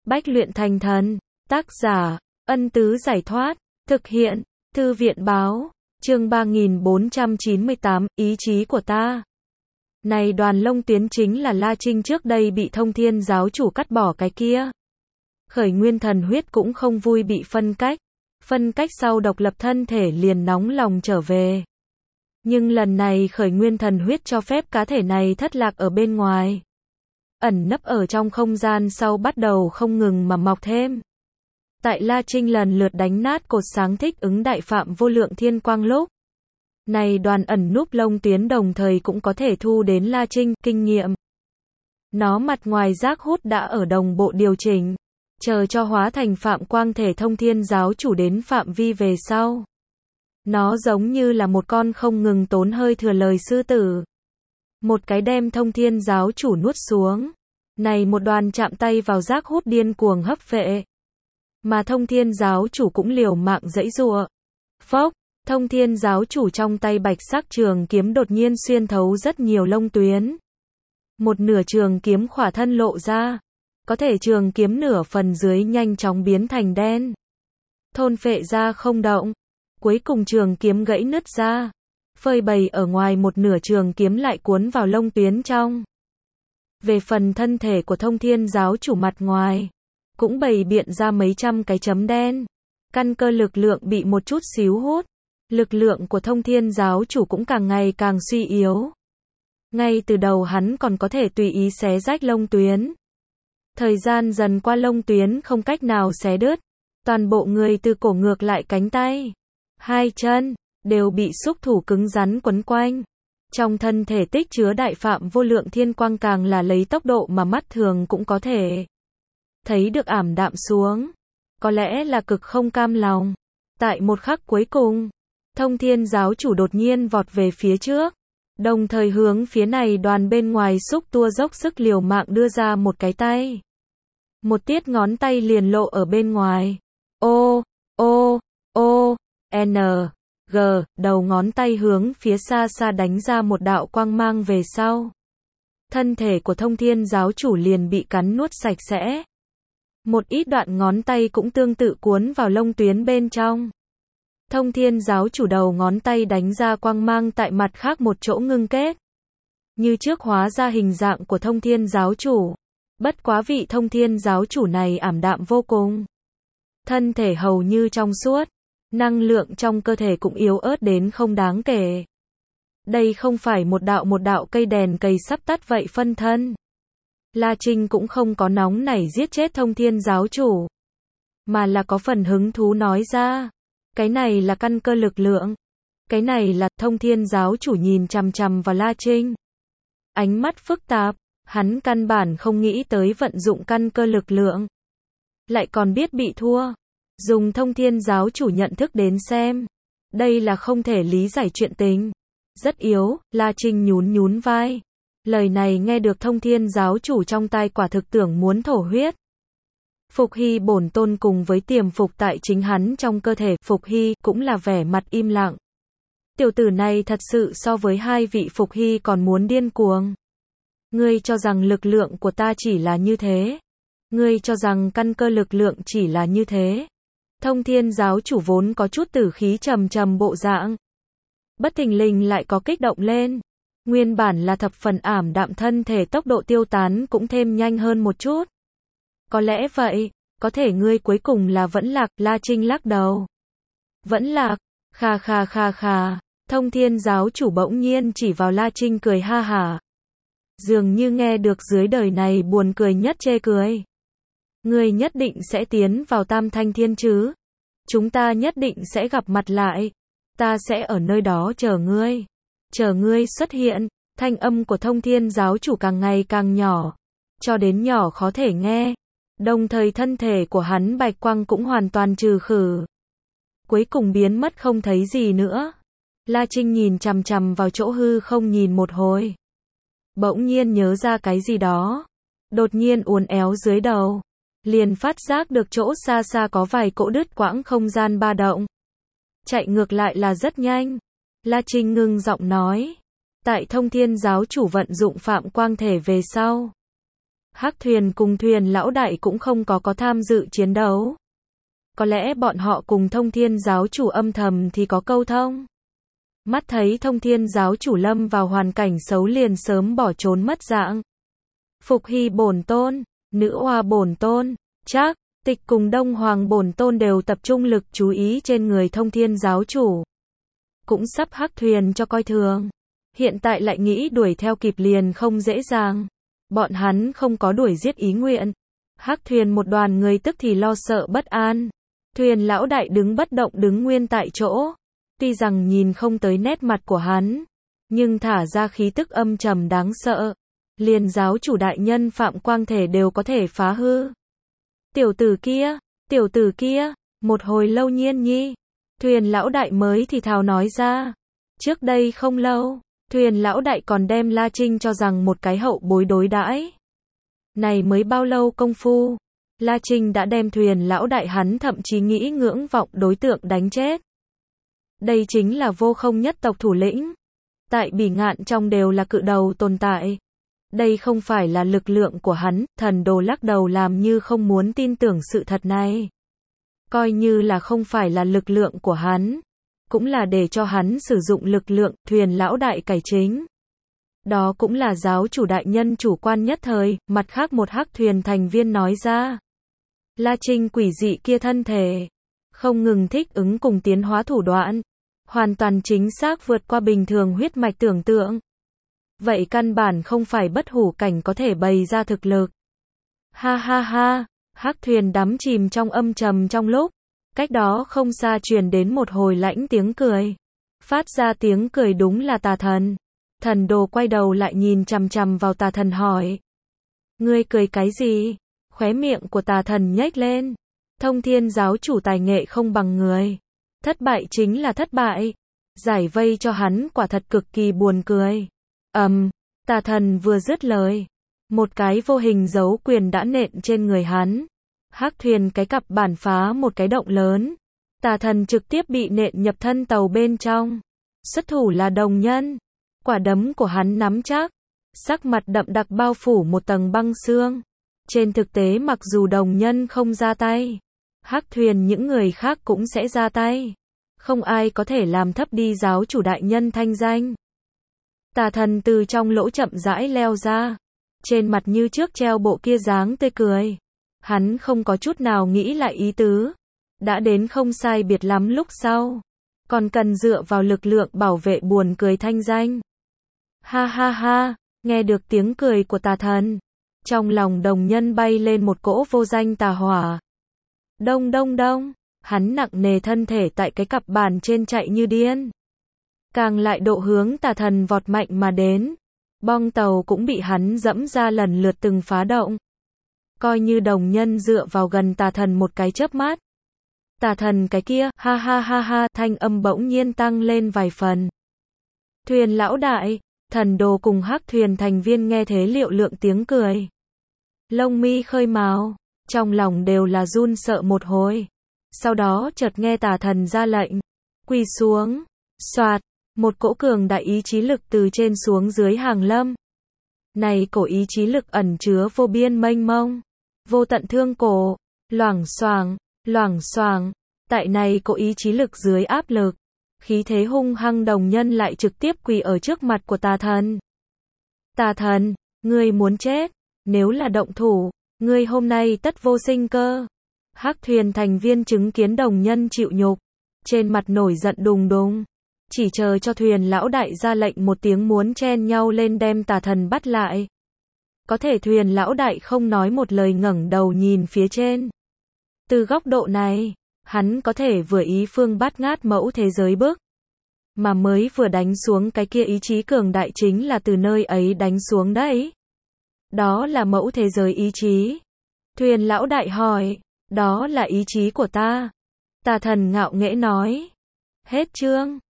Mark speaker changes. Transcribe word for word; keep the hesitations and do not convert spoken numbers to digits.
Speaker 1: Bách luyện thành thần. Tác giả, Ân Tứ Giải Thoát. Thực hiện, Thư viện Báo. Chương ba nghìn bốn trăm chín mươi tám, ý chí của ta. Này Đoàn Long Tuyến chính là La Trinh trước đây bị Thông Thiên giáo chủ cắt bỏ cái kia. Khởi nguyên thần huyết cũng không vui bị phân cách. Phân cách sau độc lập thân thể liền nóng lòng trở về. Nhưng lần này khởi nguyên thần huyết cho phép cá thể này thất lạc ở bên ngoài. Ẩn nấp ở trong không gian sau bắt đầu không ngừng mà mọc thêm. Tại La Trinh lần lượt đánh nát cột sáng thích ứng đại phạm vô lượng thiên quang lúc. Này đoàn ẩn núp Long Tuyến đồng thời cũng có thể thu đến La Trinh kinh nghiệm. Nó mặt ngoài giác hút đã ở đồng bộ điều chỉnh. Chờ cho hóa thành phạm quang thể Thông Thiên giáo chủ đến phạm vi về sau. Nó giống như là một con không ngừng tốn hơi thừa lời sư tử. Một cái đem Thông Thiên giáo chủ nuốt xuống. Này một đoàn chạm tay vào giác hút điên cuồng hấp phệ. Mà Thông Thiên giáo chủ cũng liều mạng giãy giụa. Phốc, Thông Thiên giáo chủ trong tay bạch sắc trường kiếm đột nhiên xuyên thấu rất nhiều lông tuyến. Một nửa trường kiếm khỏa thân lộ ra. Có thể trường kiếm nửa phần dưới nhanh chóng biến thành đen. Thôn phệ ra không động. Cuối cùng trường kiếm gãy nứt ra. Phơi bày ở ngoài một nửa trường kiếm lại cuốn vào lông tuyến trong. Về phần thân thể của Thông Thiên giáo chủ mặt ngoài. Cũng bày biện ra mấy trăm cái chấm đen. Căn cơ lực lượng bị một chút xíu hút. Lực lượng của Thông Thiên giáo chủ cũng càng ngày càng suy yếu. Ngay từ đầu hắn còn có thể tùy ý xé rách lông tuyến. Thời gian dần qua lông tuyến không cách nào xé đứt. Toàn bộ người từ cổ ngược lại cánh tay, hai chân, đều bị xúc thủ cứng rắn quấn quanh. Trong thân thể tích chứa đại phạm vô lượng thiên quang càng là lấy tốc độ mà mắt thường cũng có thể thấy được ảm đạm xuống. Có lẽ là cực không cam lòng. Tại một khắc cuối cùng, Thông Thiên giáo chủ đột nhiên vọt về phía trước. Đồng thời hướng phía này đoàn bên ngoài xúc tua dốc sức liều mạng đưa ra một cái tay. Một tiết ngón tay liền lộ ở bên ngoài. O, O, O, N, G, đầu ngón tay hướng phía xa xa đánh ra một đạo quang mang về sau. Thân thể của Thông Thiên giáo chủ liền bị cắn nuốt sạch sẽ. Một ít đoạn ngón tay cũng tương tự cuốn vào lông tuyến bên trong. Thông Thiên giáo chủ đầu ngón tay đánh ra quang mang tại mặt khác một chỗ ngưng kết. Như trước hóa ra hình dạng của Thông Thiên giáo chủ. Bất quá vị Thông Thiên giáo chủ này ảm đạm vô cùng. Thân thể hầu như trong suốt. Năng lượng trong cơ thể cũng yếu ớt đến không đáng kể. Đây không phải một đạo một đạo cây đèn cầy sắp tắt vậy phân thân. La Trinh cũng không có nóng nảy giết chết Thông Thiên giáo chủ. Mà là có phần hứng thú nói ra. Cái này là căn cơ lực lượng. Cái này là Thông Thiên giáo chủ nhìn chằm chằm vào La Trinh. Ánh mắt phức tạp. Hắn căn bản không nghĩ tới vận dụng căn cơ lực lượng. Lại còn biết bị thua. Dùng Thông Thiên giáo chủ nhận thức đến xem. Đây là không thể lý giải chuyện tình. Rất yếu, La Trinh nhún nhún vai. Lời này nghe được Thông Thiên giáo chủ trong tai quả thực tưởng muốn thổ huyết. Phục Hy bổn tôn cùng với tiềm phục tại chính hắn trong cơ thể. Phục Hy cũng là vẻ mặt im lặng. Tiểu tử này thật sự so với hai vị Phục Hy còn muốn điên cuồng. Ngươi cho rằng lực lượng của ta chỉ là như thế. Ngươi cho rằng căn cơ lực lượng chỉ là như thế. Thông Thiên giáo chủ vốn có chút tử khí trầm trầm bộ dạng. Bất thình lình lại có kích động lên. Nguyên bản là thập phần ảm đạm thân thể tốc độ tiêu tán cũng thêm nhanh hơn một chút. Có lẽ vậy, có thể ngươi cuối cùng là vẫn lạc. La Trinh lắc đầu. Vẫn lạc, kha kha kha kha. Thông Thiên giáo chủ bỗng nhiên chỉ vào La Trinh cười ha hả. Dường như nghe được dưới đời này buồn cười nhất chê cười. Ngươi nhất định sẽ tiến vào Tam Thanh Thiên chứ? Chúng ta nhất định sẽ gặp mặt lại. Ta sẽ ở nơi đó chờ ngươi. Chờ ngươi xuất hiện. Thanh âm của Thông Thiên giáo chủ càng ngày càng nhỏ. Cho đến nhỏ khó thể nghe. Đồng thời thân thể của hắn bạch quang cũng hoàn toàn trừ khử. Cuối cùng biến mất không thấy gì nữa. La Trinh nhìn chằm chằm vào chỗ hư không nhìn một hồi. Bỗng nhiên nhớ ra cái gì đó. Đột nhiên uốn éo dưới đầu. Liền phát giác được chỗ xa xa có vài cỗ đứt quãng không gian ba động. Chạy ngược lại là rất nhanh. La Trinh ngưng giọng nói. Tại Thông Thiên giáo chủ vận dụng phạm quang thể về sau. Hắc thuyền cùng thuyền lão đại cũng không có có tham dự chiến đấu. Có lẽ bọn họ cùng Thông Thiên giáo chủ âm thầm thì có câu thông. Mắt thấy Thông Thiên giáo chủ lâm vào hoàn cảnh xấu liền sớm bỏ trốn mất dạng. Phục Hy bổn tôn, Nữ Hoa bổn tôn, Trác Tịch cùng Đông Hoàng bổn tôn đều tập trung lực chú ý trên người Thông Thiên giáo chủ. Cũng sắp Hắc thuyền cho coi thường. Hiện tại lại nghĩ đuổi theo kịp liền không dễ dàng. Bọn hắn không có đuổi giết ý nguyện. Hắc thuyền một đoàn người tức thì lo sợ bất an. Thuyền lão đại đứng bất động đứng nguyên tại chỗ. Tuy rằng nhìn không tới nét mặt của hắn, nhưng thả ra khí tức âm trầm đáng sợ. Liền giáo chủ đại nhân Phạm Quang Thể đều có thể phá hư. Tiểu tử kia, tiểu tử kia, một hồi lâu Nhiên Nhi. Thuyền lão đại mới thì thào nói ra. Trước đây không lâu, thuyền lão đại còn đem La Trinh cho rằng một cái hậu bối đối đãi. Này mới bao lâu công phu, La Trinh đã đem thuyền lão đại hắn thậm chí nghĩ ngưỡng vọng đối tượng đánh chết. Đây chính là vô không nhất tộc thủ lĩnh. Tại Bỉ Ngạn trong đều là cự đầu tồn tại. Đây không phải là lực lượng của hắn, Thần Đồ lắc đầu làm như không muốn tin tưởng sự thật này. Coi như là không phải là lực lượng của hắn, cũng là để cho hắn sử dụng lực lượng, thuyền lão đại cải chính. Đó cũng là giáo chủ đại nhân chủ quan nhất thời, mặt khác một Hắc thuyền thành viên nói ra. La Trinh quỷ dị kia thân thể, không ngừng thích ứng cùng tiến hóa thủ đoạn, hoàn toàn chính xác vượt qua bình thường huyết mạch tưởng tượng. Vậy căn bản không phải bất hủ cảnh có thể bày ra thực lực. Ha ha ha, Hắc thuyền đắm chìm trong âm trầm trong lúc, cách đó không xa truyền đến một hồi lãnh tiếng cười. Phát ra tiếng cười đúng là Tà Thần. Thần Đồ quay đầu lại nhìn chằm chằm vào Tà Thần hỏi. Ngươi cười cái gì? Khóe miệng của Tà Thần nhếch lên. Thông Thiên giáo chủ tài nghệ không bằng người. Thất bại chính là thất bại. Giải vây cho hắn quả thật cực kỳ buồn cười. Ầm, um, Tà Thần vừa dứt lời, một cái vô hình dấu quyền đã nện trên người hắn. Hắc thuyền cái cặp bản phá một cái động lớn. Tà Thần trực tiếp bị nện nhập thân tàu bên trong. Xuất thủ là Đồng Nhân. Quả đấm của hắn nắm chắc, sắc mặt đậm đặc bao phủ một tầng băng xương. Trên thực tế mặc dù Đồng Nhân không ra tay, Hắc thuyền những người khác cũng sẽ ra tay. Không ai có thể làm thấp đi giáo chủ đại nhân thanh danh. Tà Thần từ trong lỗ chậm rãi leo ra. Trên mặt như trước treo bộ kia dáng tươi cười. Hắn không có chút nào nghĩ lại ý tứ. Đã đến không sai biệt lắm lúc sau. Còn cần dựa vào lực lượng bảo vệ buồn cười thanh danh. Ha ha ha, nghe được tiếng cười của Tà Thần. Trong lòng Đồng Nhân bay lên một cỗ vô danh tà hỏa. Đông đông đông, hắn nặng nề thân thể tại cái cặp bàn trên chạy như điên. Càng lại độ hướng Tà Thần vọt mạnh mà đến. Bong tàu cũng bị hắn dẫm ra lần lượt từng phá động. Coi như Đồng Nhân dựa vào gần Tà Thần một cái chớp mắt. Tà Thần cái kia, ha ha ha ha, thanh âm bỗng nhiên tăng lên vài phần. Thuyền lão đại, Thần Đồ cùng Hắc thuyền thành viên nghe thế liệu lượng tiếng cười. Lông mi khơi mào, trong lòng đều là run sợ một hồi. Sau đó chợt nghe Tà Thần ra lệnh, quỳ xuống, xoạt, một cỗ cường đại ý chí lực từ trên xuống dưới hàng lâm. Này cổ ý chí lực ẩn chứa vô biên mênh mông, vô tận thương cổ, loảng xoảng, loảng xoảng, tại này cổ ý chí lực dưới áp lực, khí thế hung hăng Đồng Nhân lại trực tiếp quỳ ở trước mặt của Tà Thần. Tà Thần, ngươi muốn chết, nếu là động thủ, ngươi hôm nay tất vô sinh cơ. Hắc thuyền thành viên chứng kiến Đồng Nhân chịu nhục, trên mặt nổi giận đùng đùng, chỉ chờ cho thuyền lão đại ra lệnh một tiếng muốn chen nhau lên đem Tà Thần bắt lại. Có thể thuyền lão đại không nói một lời ngẩng đầu nhìn phía trên. Từ góc độ này, hắn có thể vừa ý phương bát ngát mẫu thế giới bước. Mà mới vừa đánh xuống cái kia ý chí cường đại chính là từ nơi ấy đánh xuống đấy. Đó là mẫu thế giới ý chí. Thuyền lão đại hỏi, đó là ý chí của ta. Tà Thần ngạo nghễ nói. Hết chương.